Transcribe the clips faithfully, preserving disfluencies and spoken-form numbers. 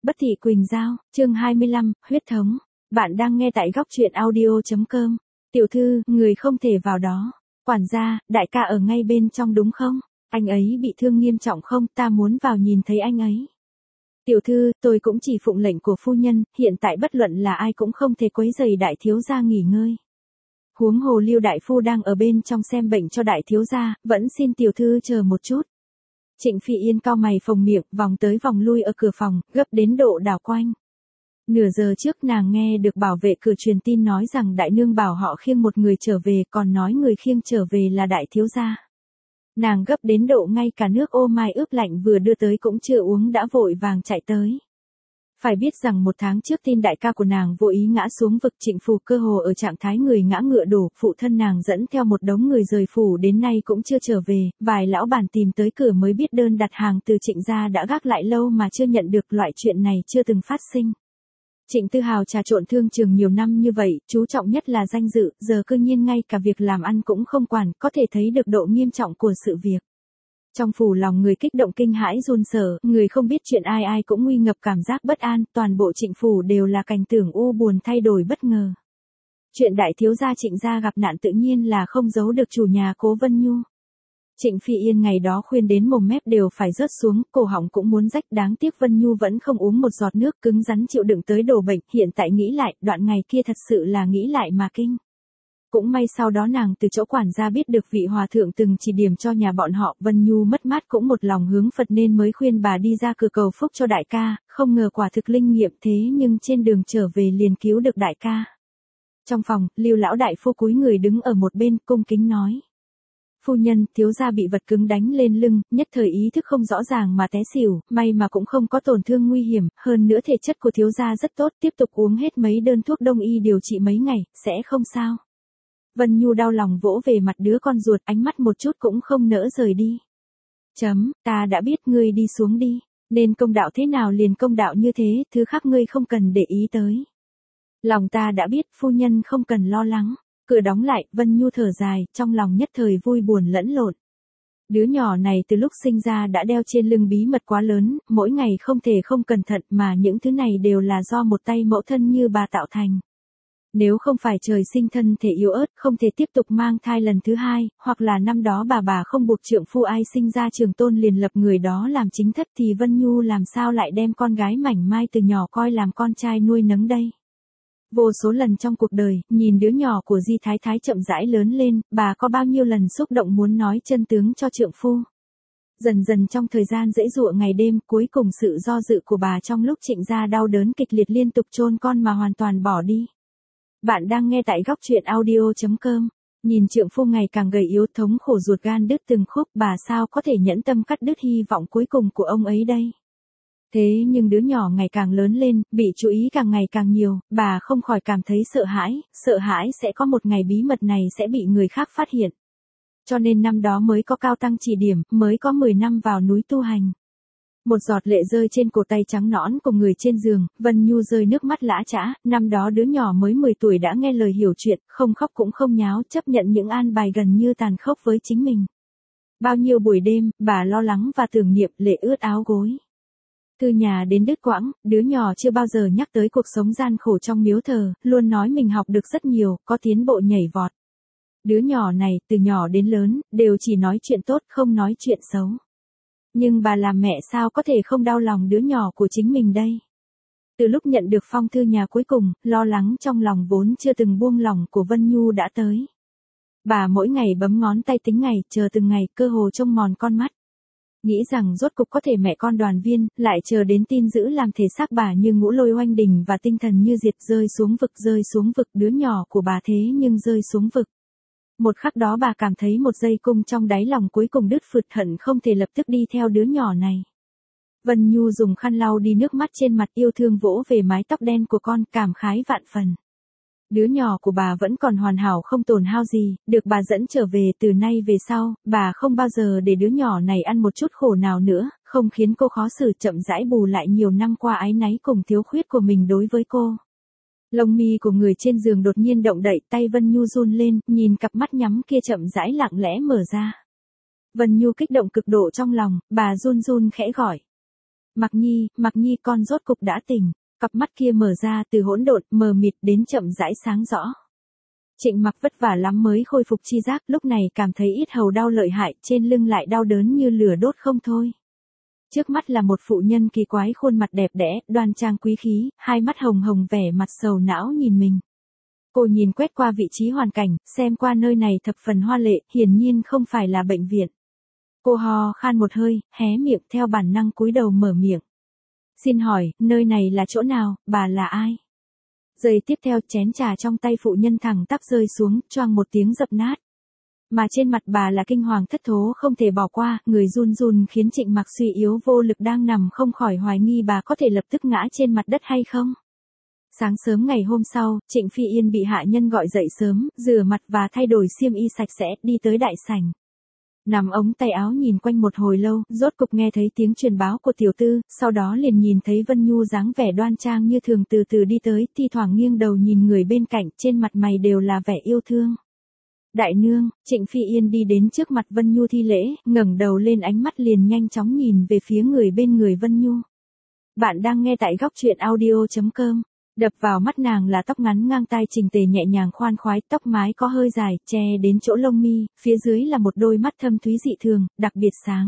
Bất thị Quỳnh Giao, chương hai mươi lăm, huyết thống. Bạn đang nghe tại góc truyện audio chấm com. Tiểu thư, người không thể vào đó. Quản gia, đại ca ở ngay bên trong đúng không? Anh ấy bị thương nghiêm trọng không? Ta muốn vào nhìn thấy anh ấy. Tiểu thư, tôi cũng chỉ phụng lệnh của phu nhân, hiện tại bất luận là ai cũng không thể quấy rầy đại thiếu gia nghỉ ngơi. Huống hồ Lưu đại phu đang ở bên trong xem bệnh cho đại thiếu gia, vẫn xin tiểu thư chờ một chút. Trịnh Phi Yên cau mày phồng miệng, vòng tới vòng lui ở cửa phòng, gấp đến độ đảo quanh. Nửa giờ trước nàng nghe được bảo vệ cửa truyền tin nói rằng đại nương bảo họ khiêng một người trở về, còn nói người khiêng trở về là đại thiếu gia. Nàng gấp đến độ ngay cả nước ô mai ướp lạnh vừa đưa tới cũng chưa uống đã vội vàng chạy tới. Phải biết rằng một tháng trước tin đại ca của nàng vô ý ngã xuống vực, Trịnh Phủ cơ hồ ở trạng thái người ngã ngựa đổ, phụ thân nàng dẫn theo một đống người rời phủ đến nay cũng chưa trở về, vài lão bản tìm tới cửa mới biết đơn đặt hàng từ Trịnh gia đã gác lại lâu mà chưa nhận được, loại chuyện này chưa từng phát sinh. Trịnh Tư Hào trà trộn thương trường nhiều năm như vậy, chú trọng nhất là danh dự, giờ cư nhiên ngay cả việc làm ăn cũng không quản, có thể thấy được độ nghiêm trọng của sự việc. Trong phủ lòng người kích động kinh hãi run sợ, người không biết chuyện ai ai cũng nguy ngập cảm giác bất an, toàn bộ Trịnh phủ đều là cảnh tượng u buồn thay đổi bất ngờ. Chuyện đại thiếu gia Trịnh gia gặp nạn tự nhiên là không giấu được chủ nhà Cố Vân Nhu. Trịnh Phi Yên ngày đó khuyên đến mồm mép đều phải rớt xuống, cổ họng cũng muốn rách, đáng tiếc Vân Nhu vẫn không uống một giọt nước, cứng rắn chịu đựng tới đổ bệnh, hiện tại nghĩ lại, đoạn ngày kia thật sự là nghĩ lại mà kinh. Cũng may sau đó nàng từ chỗ quản gia biết được vị hòa thượng từng chỉ điểm cho nhà bọn họ, Vân Nhu mất mát cũng một lòng hướng Phật nên mới khuyên bà đi ra cửa cầu phúc cho đại ca, không ngờ quả thực linh nghiệm thế nhưng trên đường trở về liền cứu được đại ca. Trong phòng, Lưu lão đại phu cúi người đứng ở một bên, cung kính nói. Phu nhân, thiếu gia bị vật cứng đánh lên lưng, nhất thời ý thức không rõ ràng mà té xỉu, may mà cũng không có tổn thương nguy hiểm, hơn nữa thể chất của thiếu gia rất tốt, tiếp tục uống hết mấy đơn thuốc đông y điều trị mấy ngày, sẽ không sao. Vân Nhu đau lòng vỗ về mặt đứa con ruột, ánh mắt một chút cũng không nỡ rời đi. Chấm, ta đã biết, ngươi đi xuống đi, nên công đạo thế nào liền công đạo như thế, thứ khác ngươi không cần để ý tới. Lòng ta đã biết, phu nhân không cần lo lắng. Cửa đóng lại, Vân Nhu thở dài, trong lòng nhất thời vui buồn lẫn lộn. Đứa nhỏ này từ lúc sinh ra đã đeo trên lưng bí mật quá lớn, mỗi ngày không thể không cẩn thận mà những thứ này đều là do một tay mẫu thân như bà tạo thành. Nếu không phải trời sinh thân thể yếu ớt, không thể tiếp tục mang thai lần thứ hai, hoặc là năm đó bà bà không buộc trượng phu ai sinh ra trường tôn liền lập người đó làm chính thất thì Vân Nhu làm sao lại đem con gái mảnh mai từ nhỏ coi làm con trai nuôi nấng đây. Vô số lần trong cuộc đời, nhìn đứa nhỏ của Di Thái Thái chậm rãi lớn lên, bà có bao nhiêu lần xúc động muốn nói chân tướng cho trượng phu. Dần dần trong thời gian dễ dụa ngày đêm, cuối cùng sự do dự của bà trong lúc Trịnh gia đau đớn kịch liệt liên tục chôn con mà hoàn toàn bỏ đi. Bạn đang nghe tại góc truyện audio chấm com. Nhìn trượng phu ngày càng gầy yếu, thống khổ ruột gan đứt từng khúc, bà sao có thể nhẫn tâm cắt đứt hy vọng cuối cùng của ông ấy đây. Thế nhưng đứa nhỏ ngày càng lớn lên, bị chú ý càng ngày càng nhiều, bà không khỏi cảm thấy sợ hãi, sợ hãi sẽ có một ngày bí mật này sẽ bị người khác phát hiện. Cho nên năm đó mới có cao tăng chỉ điểm, mới có mười năm vào núi tu hành. Một giọt lệ rơi trên cổ tay trắng nõn của người trên giường, Vân Nhu rơi nước mắt lã chã, năm đó đứa nhỏ mới mười tuổi đã nghe lời hiểu chuyện, không khóc cũng không nháo, chấp nhận những an bài gần như tàn khốc với chính mình. Bao nhiêu buổi đêm, bà lo lắng và tưởng niệm, lệ ướt áo gối. Từ nhà đến đứt quãng, đứa nhỏ chưa bao giờ nhắc tới cuộc sống gian khổ trong miếu thờ, luôn nói mình học được rất nhiều, có tiến bộ nhảy vọt. Đứa nhỏ này, từ nhỏ đến lớn, đều chỉ nói chuyện tốt, không nói chuyện xấu. Nhưng bà làm mẹ sao có thể không đau lòng đứa nhỏ của chính mình đây? Từ lúc nhận được phong thư nhà cuối cùng, lo lắng trong lòng vốn chưa từng buông lỏng của Vân Nhu đã tới. Bà mỗi ngày bấm ngón tay tính ngày, chờ từng ngày, cơ hồ trông mòn con mắt. Nghĩ rằng rốt cục có thể mẹ con đoàn viên, lại chờ đến tin dữ làm thể xác bà như ngũ lôi oanh đỉnh và tinh thần như diệt, rơi xuống vực, rơi xuống vực, đứa nhỏ của bà thế nhưng rơi xuống vực. Một khắc đó bà cảm thấy một dây cung trong đáy lòng cuối cùng đứt phượt, hận không thể lập tức đi theo đứa nhỏ này. Vân Nhu dùng khăn lau đi nước mắt trên mặt, yêu thương vỗ về mái tóc đen của con, cảm khái vạn phần. Đứa nhỏ của bà vẫn còn hoàn hảo không tổn hao gì, được bà dẫn trở về, từ nay về sau, bà không bao giờ để đứa nhỏ này ăn một chút khổ nào nữa, không khiến cô khó xử, chậm rãi bù lại nhiều năm qua áy náy cùng thiếu khuyết của mình đối với cô. Lông mi của người trên giường đột nhiên động đậy, tay Vân Nhu run lên, nhìn cặp mắt nhắm kia chậm rãi lặng lẽ mở ra. Vân Nhu kích động cực độ trong lòng, bà run run khẽ gọi. Mặc Nhi, Mặc Nhi con rốt cục đã tỉnh. Cặp mắt kia mở ra từ hỗn độn, mờ mịt đến chậm rãi sáng rõ. Trịnh Mặc vất vả lắm mới khôi phục chi giác, lúc này cảm thấy yết hầu đau lợi hại, trên lưng lại đau đớn như lửa đốt không thôi. Trước mắt là một phụ nhân kỳ quái, khuôn mặt đẹp đẽ, đoan trang quý khí, hai mắt hồng hồng vẻ mặt sầu não nhìn mình. Cô nhìn quét qua vị trí hoàn cảnh, xem qua nơi này thập phần hoa lệ, hiển nhiên không phải là bệnh viện. Cô ho khan một hơi, hé miệng theo bản năng cúi đầu mở miệng. Xin hỏi, nơi này là chỗ nào, bà là ai? Giây tiếp theo chén trà trong tay phụ nhân thẳng tắp rơi xuống, choang một tiếng dập nát. Mà trên mặt bà là kinh hoàng thất thố không thể bỏ qua, người run run khiến Trịnh Mặc suy yếu vô lực đang nằm không khỏi hoài nghi bà có thể lập tức ngã trên mặt đất hay không. Sáng sớm ngày hôm sau, Trịnh Phi Yên bị hạ nhân gọi dậy sớm, rửa mặt và thay đổi xiêm y sạch sẽ, đi tới đại sảnh. Nằm ống tay áo nhìn quanh một hồi lâu, rốt cục nghe thấy tiếng truyền báo của tiểu tư, sau đó liền nhìn thấy Vân Nhu dáng vẻ đoan trang như thường từ từ đi tới, thi thoảng nghiêng đầu nhìn người bên cạnh, trên mặt mày đều là vẻ yêu thương. Đại nương, Trịnh Phi Yên đi đến trước mặt Vân Nhu thi lễ, ngẩng đầu lên, ánh mắt liền nhanh chóng nhìn về phía người bên người Vân Nhu. Bạn đang nghe tại góc truyện audio chấm com. Đập vào mắt nàng là tóc ngắn ngang tai chỉnh tề nhẹ nhàng khoan khoái, tóc mái có hơi dài, che đến chỗ lông mi, phía dưới là một đôi mắt thâm thúy dị thường, đặc biệt sáng.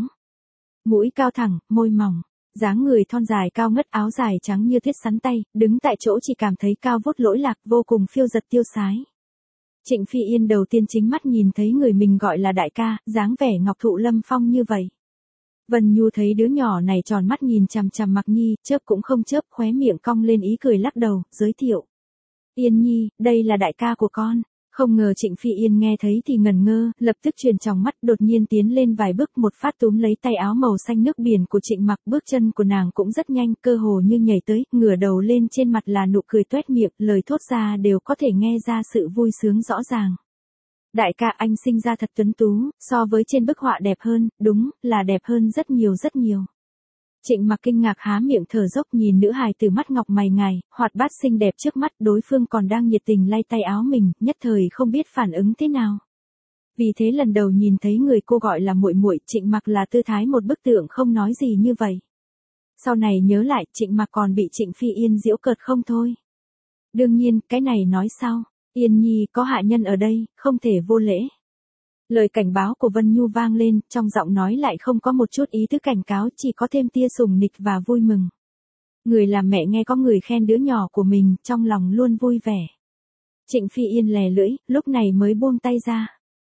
Mũi cao thẳng, môi mỏng, dáng người thon dài cao ngất, áo dài trắng như thiết sắn tay, đứng tại chỗ chỉ cảm thấy cao vút lỗi lạc, vô cùng phiêu giật tiêu sái. Trịnh Phi Yên đầu tiên chính mắt nhìn thấy người mình gọi là đại ca, dáng vẻ ngọc thụ lâm phong như vậy. Vân Nhu thấy đứa nhỏ này tròn mắt nhìn chằm chằm Mặc Nhi, chớp cũng không chớp, khóe miệng cong lên ý cười lắc đầu, giới thiệu. Yên Nhi, đây là đại ca của con. Không ngờ Trịnh Phi Yên nghe thấy thì ngẩn ngơ, lập tức chuyền tròng mắt, đột nhiên tiến lên vài bước, một phát túm lấy tay áo màu xanh nước biển của Trịnh Mặc, bước chân của nàng cũng rất nhanh, cơ hồ như nhảy tới, ngửa đầu lên, trên mặt là nụ cười toét miệng, lời thốt ra đều có thể nghe ra sự vui sướng rõ ràng. Đại ca, anh sinh ra thật tuấn tú, so với trên bức họa đẹp hơn, đúng, là đẹp hơn rất nhiều rất nhiều. Trịnh Mặc kinh ngạc há miệng thở dốc nhìn nữ hài từ mắt ngọc mày ngài, hoạt bát xinh đẹp trước mắt, đối phương còn đang nhiệt tình lay tay áo mình, nhất thời không biết phản ứng thế nào. Vì thế lần đầu nhìn thấy người cô gọi là muội muội, Trịnh Mặc là tư thái một bức tượng không nói gì như vậy. Sau này nhớ lại, Trịnh Mặc còn bị Trịnh Phi Yên giễu cợt không thôi. Đương nhiên, cái này nói sau. Yên Nhi, có hạ nhân ở đây, không thể vô lễ. Lời cảnh báo của Vân Nhu vang lên, trong giọng nói lại không có một chút ý thức cảnh cáo, chỉ có thêm tia sùng nịch và vui mừng. Người làm mẹ nghe có người khen đứa nhỏ của mình, trong lòng luôn vui vẻ. Trịnh Phi Yên lè lưỡi, lúc này mới buông tay ra.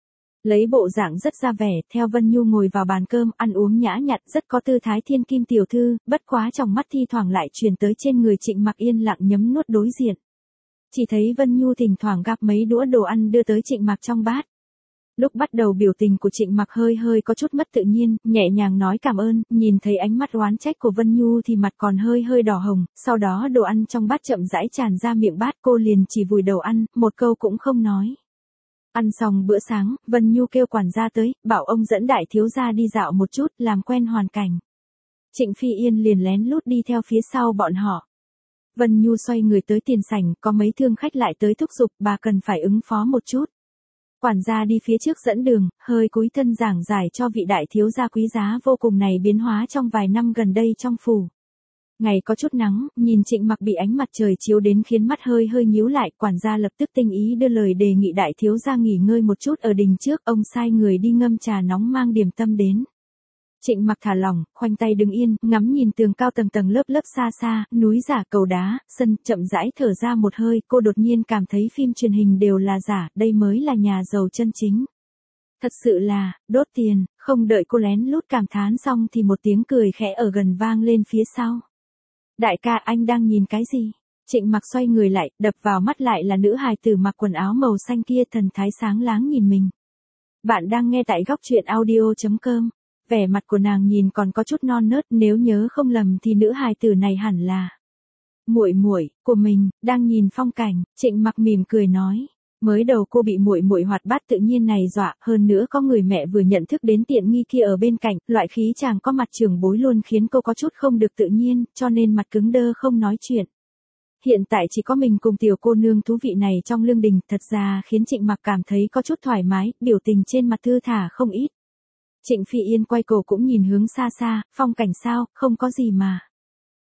Lấy bộ dạng rất ra vẻ, theo Vân Nhu ngồi vào bàn cơm, ăn uống nhã nhặn, rất có tư thái thiên kim tiểu thư, bất quá trong mắt thi thoảng lại truyền tới trên người Trịnh Mặc yên lặng nhấm nuốt đối diện. Chỉ thấy Vân Nhu thỉnh thoảng gặp mấy đũa đồ ăn đưa tới Trịnh Mặc trong bát. Lúc bắt đầu biểu tình của Trịnh Mặc hơi hơi có chút mất tự nhiên, nhẹ nhàng nói cảm ơn, nhìn thấy ánh mắt oán trách của Vân Nhu thì mặt còn hơi hơi đỏ hồng, sau đó đồ ăn trong bát chậm rãi tràn ra miệng bát, cô liền chỉ vùi đầu ăn, một câu cũng không nói. Ăn xong bữa sáng, Vân Nhu kêu quản gia tới, bảo ông dẫn đại thiếu gia đi dạo một chút, làm quen hoàn cảnh. Trịnh Phi Yên liền lén lút đi theo phía sau bọn họ. Vân Nhu xoay người tới tiền sảnh, có mấy thương khách lại tới thúc giục, bà cần phải ứng phó một chút. Quản gia đi phía trước dẫn đường, hơi cúi thân giảng giải cho vị đại thiếu gia quý giá vô cùng này biến hóa trong vài năm gần đây trong phủ. Ngày có chút nắng, nhìn Trịnh Mặc bị ánh mặt trời chiếu đến khiến mắt hơi hơi nhíu lại, quản gia lập tức tinh ý đưa lời đề nghị đại thiếu gia nghỉ ngơi một chút ở đình trước, ông sai người đi ngâm trà nóng mang điểm tâm đến. Trịnh Mặc thả lỏng, khoanh tay đứng yên, ngắm nhìn tường cao tầng tầng lớp lớp xa xa, núi giả cầu đá, sân, chậm rãi thở ra một hơi, cô đột nhiên cảm thấy phim truyền hình đều là giả, đây mới là nhà giàu chân chính. Thật sự là, đốt tiền, không đợi cô lén lút cảm thán xong thì một tiếng cười khẽ ở gần vang lên phía sau. Đại ca, anh đang nhìn cái gì? Trịnh Mặc xoay người lại, đập vào mắt lại là nữ hài tử mặc quần áo màu xanh kia, thần thái sáng láng nhìn mình. Bạn đang nghe tại góc truyện audio chấm com. Vẻ mặt của nàng nhìn còn có chút non nớt, nếu nhớ không lầm thì nữ hài tử này hẳn là muội muội của mình. Đang nhìn phong cảnh, Trịnh Mặc mỉm cười nói. Mới đầu cô bị muội muội hoạt bát tự nhiên này dọa, hơn nữa có người mẹ vừa nhận thức đến tiện nghi kia ở bên cạnh, loại khí chàng có mặt trưởng bối luôn khiến cô có chút không được tự nhiên, cho nên mặt cứng đơ không nói chuyện. Hiện tại chỉ có mình cùng tiểu cô nương thú vị này trong lương đình, thật ra khiến Trịnh Mặc cảm thấy có chút thoải mái, biểu tình trên mặt thư thả không ít. Trịnh Phi Yên quay cổ cũng nhìn hướng xa xa, phong cảnh sao, không có gì mà.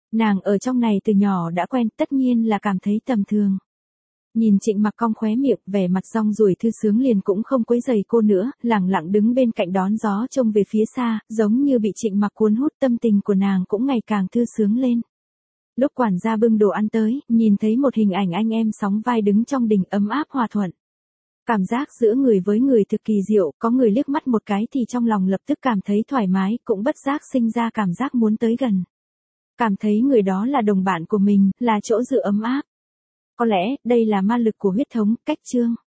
Nàng ở trong này từ nhỏ đã quen, tất nhiên là cảm thấy tầm thường. Nhìn Trịnh Mặc cong khóe miệng, vẻ mặt rong ruổi thư sướng liền cũng không quấy rầy cô nữa, lẳng lặng đứng bên cạnh đón gió trông về phía xa, giống như bị Trịnh Mặc cuốn hút, tâm tình của nàng cũng ngày càng thư sướng lên. Lúc quản gia bưng đồ ăn tới, nhìn thấy một hình ảnh anh em sóng vai đứng trong đình ấm áp hòa thuận. Cảm giác giữa người với người thực kỳ diệu, có người liếc mắt một cái thì trong lòng lập tức cảm thấy thoải mái, cũng bất giác sinh ra cảm giác muốn tới gần. Cảm thấy người đó là đồng bạn của mình, là chỗ dựa ấm áp. Có lẽ, đây là ma lực của huyết thống, cách chương.